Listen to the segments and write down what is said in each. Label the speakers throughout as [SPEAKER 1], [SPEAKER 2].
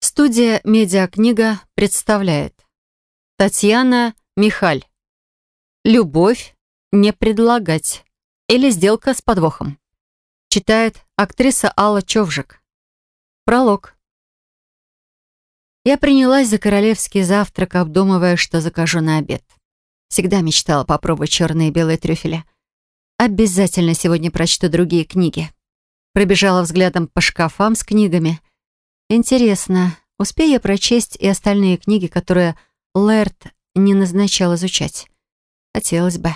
[SPEAKER 1] Студия «Медиакнига» представляет Татьяна Михаль. «Любовь не предлагать» или «Сделка с подвохом». Читает актриса Алла Човжик. Пролог. Я принялась за королевский завтрак, обдумывая, что закажу на обед. Всегда мечтала попробовать черные и белые трюфеля. Обязательно сегодня прочту другие книги. Пробежала взглядом по шкафам с книгами. Интересно, успею я прочесть и остальные книги, которые Лэрд не назначал изучать? Хотелось бы.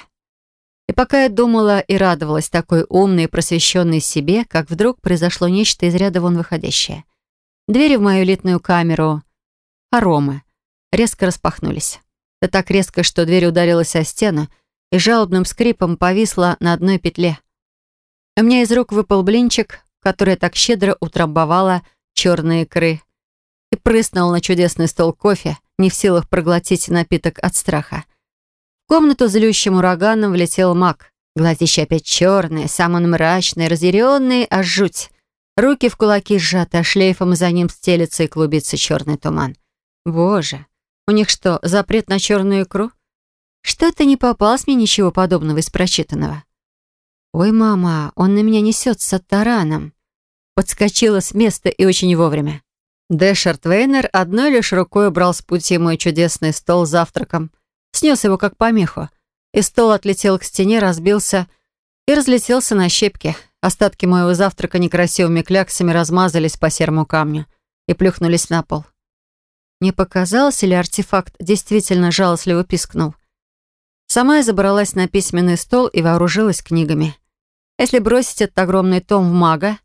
[SPEAKER 1] И пока я думала и радовалась такой умной и просвещенной себе, как вдруг произошло нечто из ряда вон выходящее. Двери в мою элитную камеру хоромы резко распахнулись. Да так резко, что дверь ударилась о стену и жалобным скрипом повисла на одной петле. У меня из рук выпал блинчик, который я так щедро утрамбовала черные икры, и прыснул на чудесный стол кофе, не в силах проглотить напиток от страха. В комнату злющим ураганом влетел маг. Глазища опять черные, сам он мрачный, разъяренный, аж жуть. Руки в кулаки сжаты, а шлейфом за ним стелется и клубится черный туман. Боже, у них что, запрет на черную икру? Что-то не попалось мне ничего подобного из прочитанного. Ой, мама, он на меня несется тараном. Подскочила с места и очень вовремя. Дэшард Вейнер одной лишь рукой убрал с пути мой чудесный стол с завтраком. Снес его как помеху. И стол отлетел к стене, разбился и разлетелся на щепки. Остатки моего завтрака некрасивыми кляксами размазались по серому камню и плюхнулись на пол. Не показалось, или артефакт действительно жалостливо пискнул? Сама я забралась на письменный стол и вооружилась книгами. Если бросить этот огромный том в мага,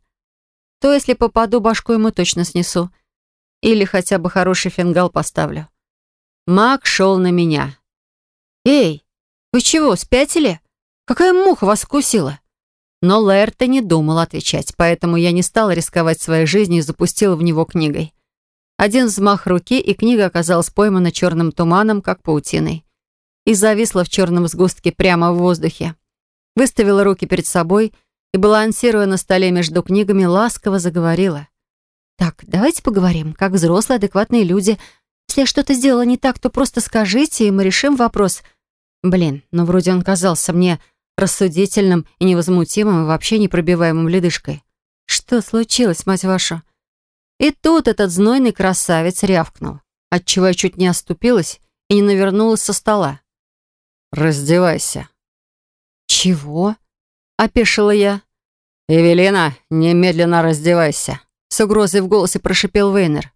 [SPEAKER 1] то если попаду, башку ему точно снесу. Или хотя бы хороший фингал поставлю. Маг шел на меня. «Эй, вы чего, спятили? Какая муха вас укусила?» Но Лэрд не думал отвечать, поэтому я не стала рисковать своей жизнью и запустила в него книгой. Один взмах руки, и книга оказалась поймана черным туманом, как паутиной, и зависла в черном сгустке прямо в воздухе. Выставила руки перед собой и, балансируя на столе между книгами, ласково заговорила. «Так, давайте поговорим, как взрослые, адекватные люди. Если я что-то сделала не так, то просто скажите, и мы решим вопрос. Блин, ну вроде он казался мне рассудительным и невозмутимым, и вообще непробиваемым ледышкой. Что случилось, мать вашу?» И тут этот знойный красавец рявкнул, отчего я чуть не оступилась и не навернулась со стола. «Раздевайся». «Чего?» — опешила я. «Эвелина, немедленно раздевайся», — с угрозой в голосе прошипел Вейнер.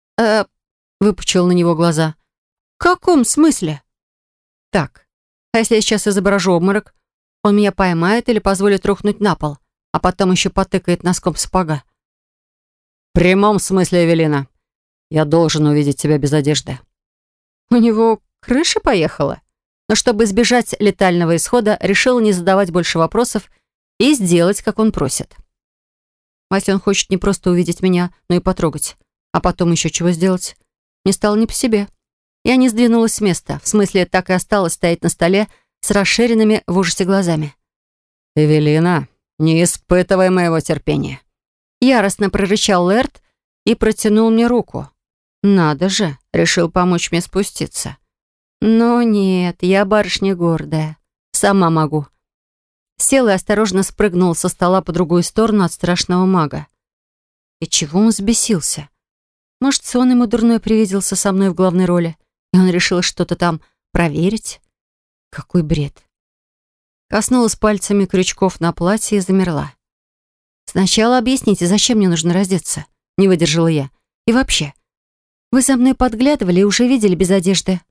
[SPEAKER 1] Выпучил на него глаза. «В каком смысле?» «Так, а если я сейчас изображу обморок, он меня поймает или позволит рухнуть на пол, а потом еще потыкает носком сапога?» «В прямом смысле, Эвелина. Я должен увидеть тебя без одежды». У него крыша поехала. Но чтобы избежать летального исхода, решил не задавать больше вопросов и сделать, как он просит. А если он хочет не просто увидеть меня, но и потрогать, а потом еще чего сделать? Мне стало не по себе. Я не сдвинулась с места, в смысле, так и осталась стоять на столе с расширенными в ужасе глазами. «Эвелина, не испытывай моего терпения», — яростно прорычал Лэрд и протянул мне руку. «Надо же», — решил помочь мне спуститься. «Но нет, я барышня гордая. Сама могу». Сел и осторожно спрыгнул со стола по другую сторону от страшного мага. И чего он взбесился? Может, сон ему дурной привиделся со мной в главной роли, и он решил что-то там проверить? Какой бред. Коснулась пальцами крючков на платье и замерла. «Сначала объясните, зачем мне нужно раздеться?» Не выдержала я. «И вообще, вы за мной подглядывали и уже видели без одежды?»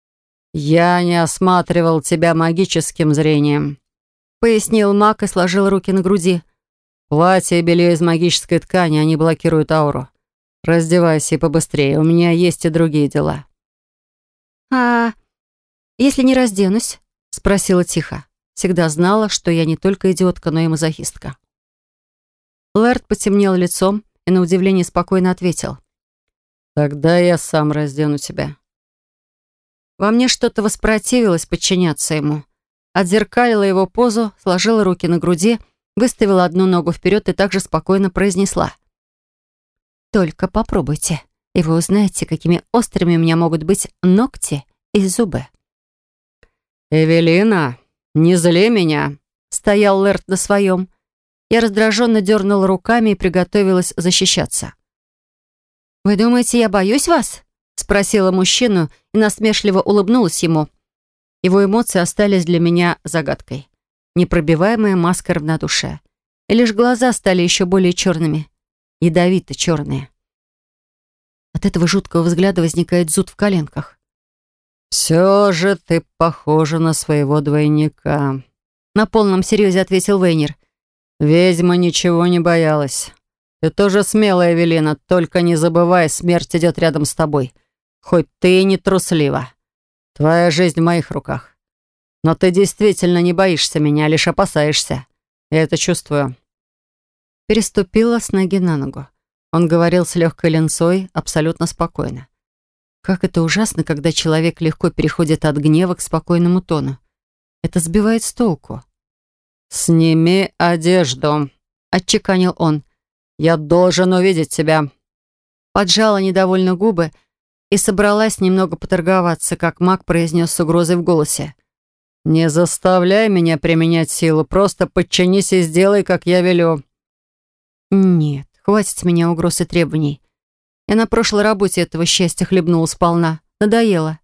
[SPEAKER 2] «Я не осматривал тебя магическим зрением», — пояснил маг и сложил руки на груди. «Платье и белье из магической ткани, они блокируют ауру. Раздевайся и побыстрее, у меня есть и другие дела».
[SPEAKER 1] «А если не разденусь?» — спросила тихо. Всегда знала, что я не только идиотка, но и мазохистка. Лэрд потемнел лицом и на удивление спокойно ответил.
[SPEAKER 2] «Тогда я сам раздену тебя».
[SPEAKER 1] Во мне что-то воспротивилось подчиняться ему. Отзеркалила его позу, сложила руки на груди, выставила одну ногу вперед и также спокойно произнесла. «Только попробуйте. и вы узнаете, какими острыми у меня могут быть ногти и зубы».
[SPEAKER 2] «Эвелина, не зли меня!» — стоял Лэрд на своем. Я раздраженно дернула руками и приготовилась защищаться.
[SPEAKER 1] «Вы думаете, я боюсь вас?» — спросила мужчину и насмешливо улыбнулась ему. Его эмоции остались для меня загадкой. Непробиваемая маска равнодушия. И лишь глаза стали еще более черными. Ядовито черные. От этого жуткого взгляда возникает зуд в коленках.
[SPEAKER 2] «Все же ты похожа на своего двойника», — на полном серьезе ответил Вейнер. «Ведьма ничего не боялась. Ты тоже смелая, Эвелина, только не забывай, смерть идет рядом с тобой. Хоть ты и не труслива. Твоя жизнь в моих руках. Но ты действительно не боишься меня, лишь опасаешься. Я это чувствую».
[SPEAKER 1] Переступила с ноги на ногу. Он говорил с легкой ленцой, абсолютно спокойно. Как это ужасно, когда человек легко переходит от гнева к спокойному тону. Это сбивает с толку.
[SPEAKER 2] «Сними одежду», — отчеканил он. «Я должен увидеть тебя».
[SPEAKER 1] Поджала недовольно губы и собралась немного поторговаться, как маг произнес с угрозой в голосе.
[SPEAKER 2] «Не заставляй меня применять силу, просто подчинись и сделай, как я велю».
[SPEAKER 1] «Нет, хватит с меня угроз и требований. Я на прошлой работе этого счастья хлебнула сполна. Надоело.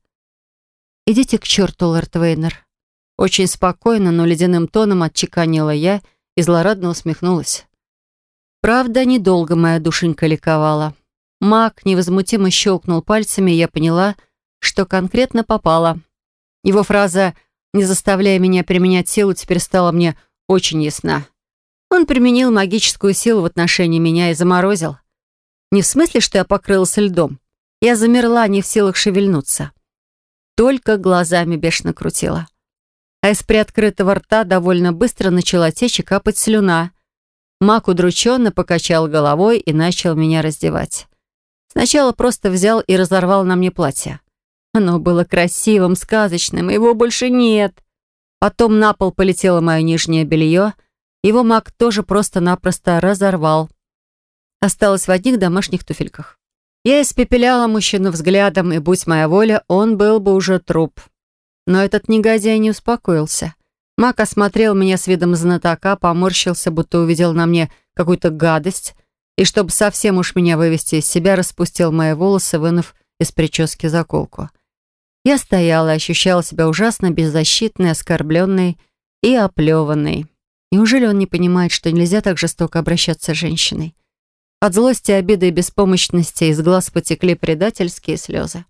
[SPEAKER 1] Идите к черту, Лэрд Вейнер». Очень спокойно, но ледяным тоном отчеканила я и злорадно усмехнулась. Правда, недолго моя душенька ликовала. Маг невозмутимо щелкнул пальцами, и я поняла, что конкретно попала. Его фраза «не заставляя меня применять силу» теперь стала мне очень ясна. Он применил магическую силу в отношении меня и заморозил. Не в смысле, что я покрылась льдом. Я замерла, не в силах шевельнуться. Только глазами бешено крутила. А из приоткрытого рта довольно быстро начала течь и капать слюна. Маг удрученно покачал головой и начал меня раздевать. Сначала просто взял и разорвал на мне платье. Оно было красивым, сказочным, его больше нет. Потом на пол полетело мое нижнее белье. Его маг тоже просто-напросто разорвал. Осталась в одних домашних туфельках. Я испепеляла мужчину взглядом, и, будь моя воля, он был бы уже труп. Но этот негодяй не успокоился. Маг осмотрел меня с видом знатока, поморщился, будто увидел на мне какую-то гадость, и, чтобы совсем уж меня вывести из себя, распустил мои волосы, вынув из прически заколку. Я стояла и ощущала себя ужасно беззащитной, оскорбленной и оплеванной. Неужели он не понимает, что нельзя так жестоко обращаться с женщиной? От злости, обиды и беспомощности из глаз потекли предательские слезы.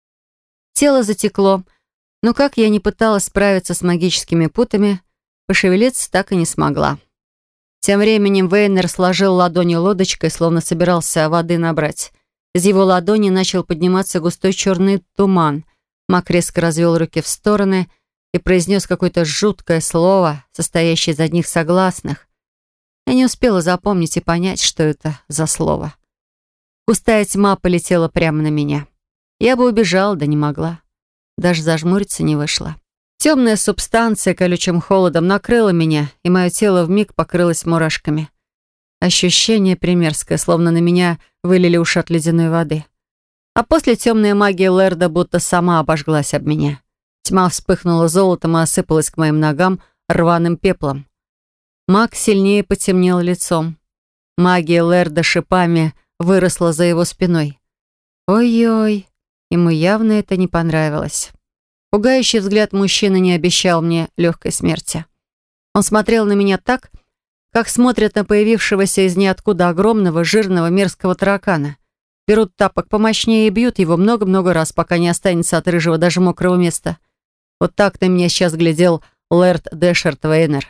[SPEAKER 1] Тело затекло, но как я ни пыталась справиться с магическими путами, пошевелиться так и не смогла. Тем временем Вейнер сложил ладони лодочкой, словно собирался воды набрать. Из его ладони начал подниматься густой черный туман. Маг резко развел руки в стороны и произнес какое-то жуткое слово, состоящее из одних согласных. Я не успела запомнить и понять, что это за слово. Густая тьма полетела прямо на меня. Я бы убежала, да не могла. Даже зажмуриться не вышло. Темная субстанция колючим холодом накрыла меня, и мое тело вмиг покрылось мурашками. Ощущение примерское, словно на меня вылили ушат ледяной воды. А после темная магия Лэрда будто сама обожглась об меня. Тьма вспыхнула золотом и осыпалась к моим ногам рваным пеплом. Маг сильнее потемнел лицом. Магия Лэрда шипами выросла за его спиной. Ой-ой, ему явно это не понравилось. Пугающий взгляд мужчины не обещал мне легкой смерти. Он смотрел на меня так, как смотрят на появившегося из ниоткуда огромного, жирного, мерзкого таракана. Берут тапок помощнее и бьют его много-много раз, пока не останется от рыжего даже мокрого места. Вот так на меня сейчас глядел Лэрд Дэшерт Вейнер.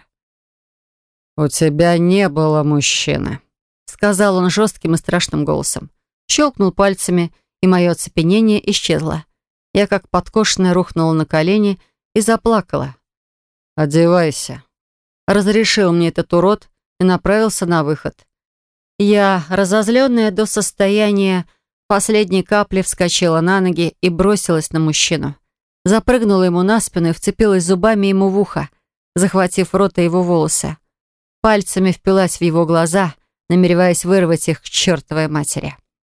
[SPEAKER 2] «У тебя не было мужчины», — сказал он жестким и страшным голосом. Щелкнул пальцами, и мое оцепенение исчезло. Я, как подкошенная, рухнула на колени и заплакала. «Одевайся»,
[SPEAKER 1] — разрешил мне этот урод и направился на выход. Я, разозленная до состояния последней капли, вскочила на ноги и бросилась на мужчину. Запрыгнула ему на спину и вцепилась зубами ему в ухо, захватив в рот и его волосы. Пальцами впилась в его глаза, намереваясь вырвать их к чертовой матери.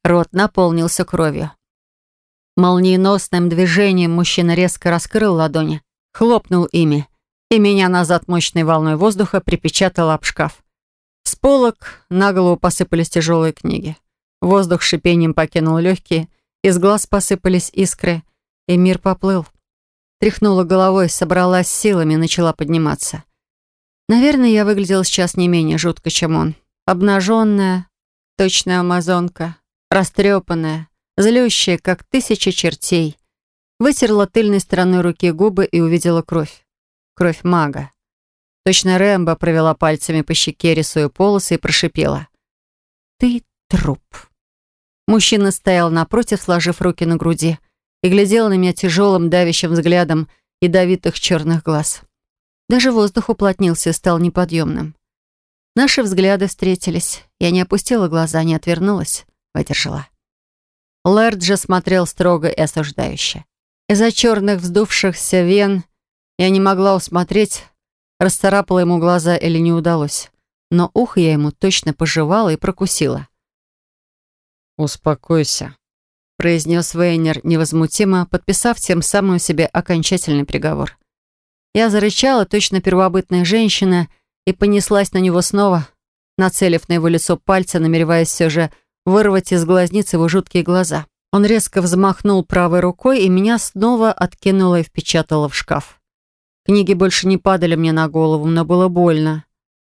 [SPEAKER 1] Рот наполнился кровью. Молниеносным движением мужчина резко раскрыл ладони, хлопнул ими, и меня назад мощной волной воздуха припечатало об шкаф. С полок на голову посыпались тяжелые книги. Воздух шипением покинул легкие, из глаз посыпались искры, и мир поплыл. Тряхнула головой, собралась силами, начала подниматься. Наверное, я выглядела сейчас не менее жутко, чем он. Обнаженная, точная амазонка, растрепанная, злющая, как тысяча чертей. Вытерла тыльной стороной руки губы и увидела кровь. Кровь мага. Точно Рэмбо провела пальцами по щеке, рисуя полосы, и прошипела: «Ты труп». Мужчина стоял напротив, сложив руки на груди, и глядел на меня тяжелым, давящим взглядом ядовитых черных глаз. Даже воздух уплотнился и стал неподъемным. Наши взгляды встретились. Я не опустила глаза, не отвернулась, выдержала. Лэрд же смотрел строго и осуждающе. Из-за черных вздувшихся вен я не могла усмотреть, расцарапала ему глаза или не удалось. Но ухо я ему точно пожевала и прокусила.
[SPEAKER 2] «Успокойся», — произнес Вейнер невозмутимо, подписав тем самым себе окончательный приговор. Я зарычала, точно первобытная женщина, и понеслась на него снова, нацелив на его лицо пальцы, намереваясь все же вырвать из глазниц его жуткие глаза. Он резко взмахнул правой рукой, и меня снова откинуло и впечатало в шкаф. Книги больше не падали мне на голову, но было больно.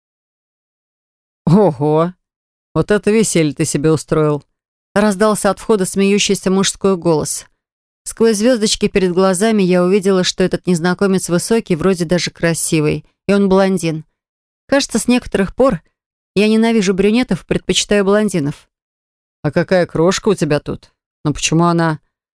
[SPEAKER 2] «Ого! Вот это веселье ты себе устроил!»
[SPEAKER 1] Раздался от входа смеющийся мужской голос. Сквозь звездочки перед глазами я увидела, что этот незнакомец высокий, вроде даже красивый, и он блондин. Кажется, с некоторых пор я ненавижу брюнетов, предпочитаю блондинов.
[SPEAKER 2] «А какая крошка у тебя тут? Но почему она...»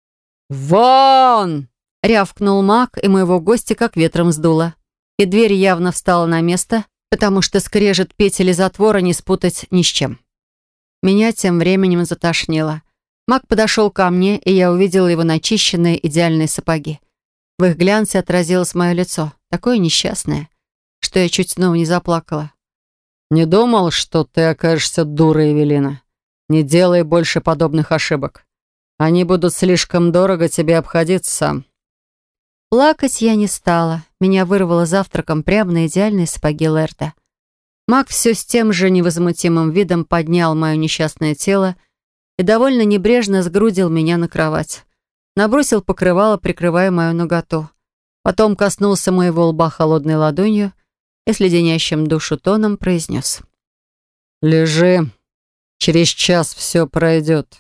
[SPEAKER 2] «Вон!»
[SPEAKER 1] — рявкнул маг, и моего гостя как ветром сдуло. И дверь явно встала на место, потому что скрежет петель затвора не спутать ни с чем. Меня тем временем затошнило. Маг подошел ко мне, и я увидела его начищенные идеальные сапоги. В их глянце отразилось мое лицо, такое несчастное, что я чуть снова не заплакала.
[SPEAKER 2] «Не думал, что ты окажешься дурой, Эвелина. Не делай больше подобных ошибок. Они будут слишком дорого тебе обходиться».
[SPEAKER 1] Плакать я не стала. Меня вырвало завтраком прямо на идеальные сапоги Лэрда. Маг все с тем же невозмутимым видом поднял мое несчастное тело и довольно небрежно сгрудил меня на кровать. Набросил покрывало, прикрывая мою наготу. Потом коснулся моего лба холодной ладонью и с леденящим душу тоном произнес:
[SPEAKER 2] «Лежи. Через час все пройдет».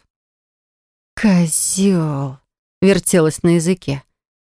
[SPEAKER 1] «Козел!» — вертелось на языке.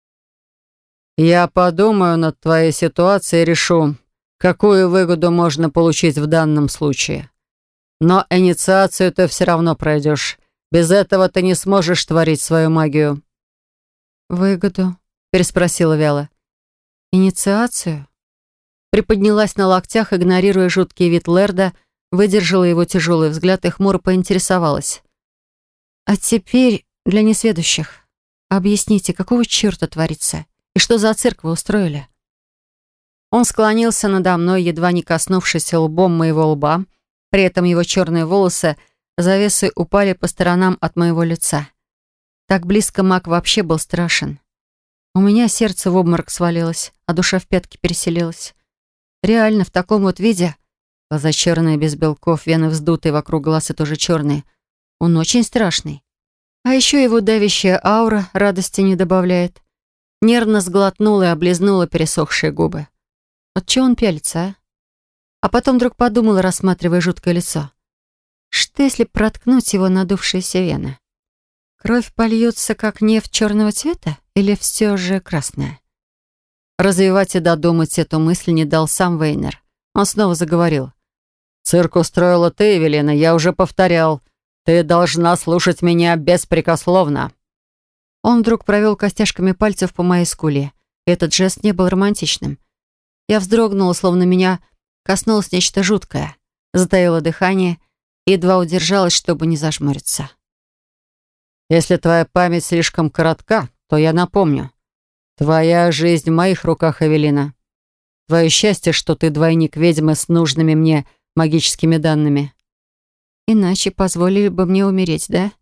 [SPEAKER 2] «Я подумаю над твоей ситуацией и решу, какую выгоду можно получить в данном случае. Но инициацию ты все равно пройдешь. Без этого ты не сможешь творить свою магию».
[SPEAKER 1] «Выгоду?» — переспросила вяло. «Инициацию?» Приподнялась на локтях, игнорируя жуткий вид Лэрда, выдержала его тяжелый взгляд и хмуро поинтересовалась. «А теперь для несведущих. Объясните, какого черта творится? И что за цирк вы устроили?» Он склонился надо мной, едва не коснувшись лбом моего лба. При этом его черные волосы завесой упали по сторонам от моего лица. Так близко маг вообще был страшен. У меня сердце в обморок свалилось, а душа в пятки переселилась. Реально, в таком вот виде, глаза черные, без белков, вены вздутые, вокруг глаз и тоже черные. Он очень страшный. А еще его давящая аура радости не добавляет. Нервно сглотнула и облизнула пересохшие губы. Вот чего он пялится, а потом вдруг подумала, рассматривая жуткое лицо. Что, если проткнуть его надувшиеся вены? Кровь польется, как нефть черного цвета? Или все же красная? Развивать и додумать эту мысль не дал сам Вейнер. Он снова заговорил.
[SPEAKER 2] «Цирк устроила ты, Эвелина, я уже повторял. Ты должна слушать меня беспрекословно».
[SPEAKER 1] Он вдруг провел костяшками пальцев по моей скуле. Этот жест не был романтичным. Я вздрогнула, словно меня коснулось нечто жуткое. Затаила дыхание и едва удержалась, чтобы не зажмуриться.
[SPEAKER 2] «Если твоя память слишком коротка, то я напомню. Твоя жизнь в моих руках, Эвелина. Твое счастье, что ты двойник ведьмы с нужными мне магическими данными».
[SPEAKER 1] «Иначе позволили бы мне умереть, да?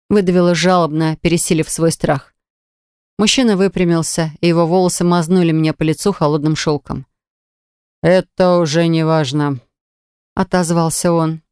[SPEAKER 1] выдавила жалобно, пересилив свой страх. Мужчина выпрямился, и его волосы мазнули меня по лицу холодным шелком.
[SPEAKER 2] «Это уже не важно»,
[SPEAKER 1] — отозвался он.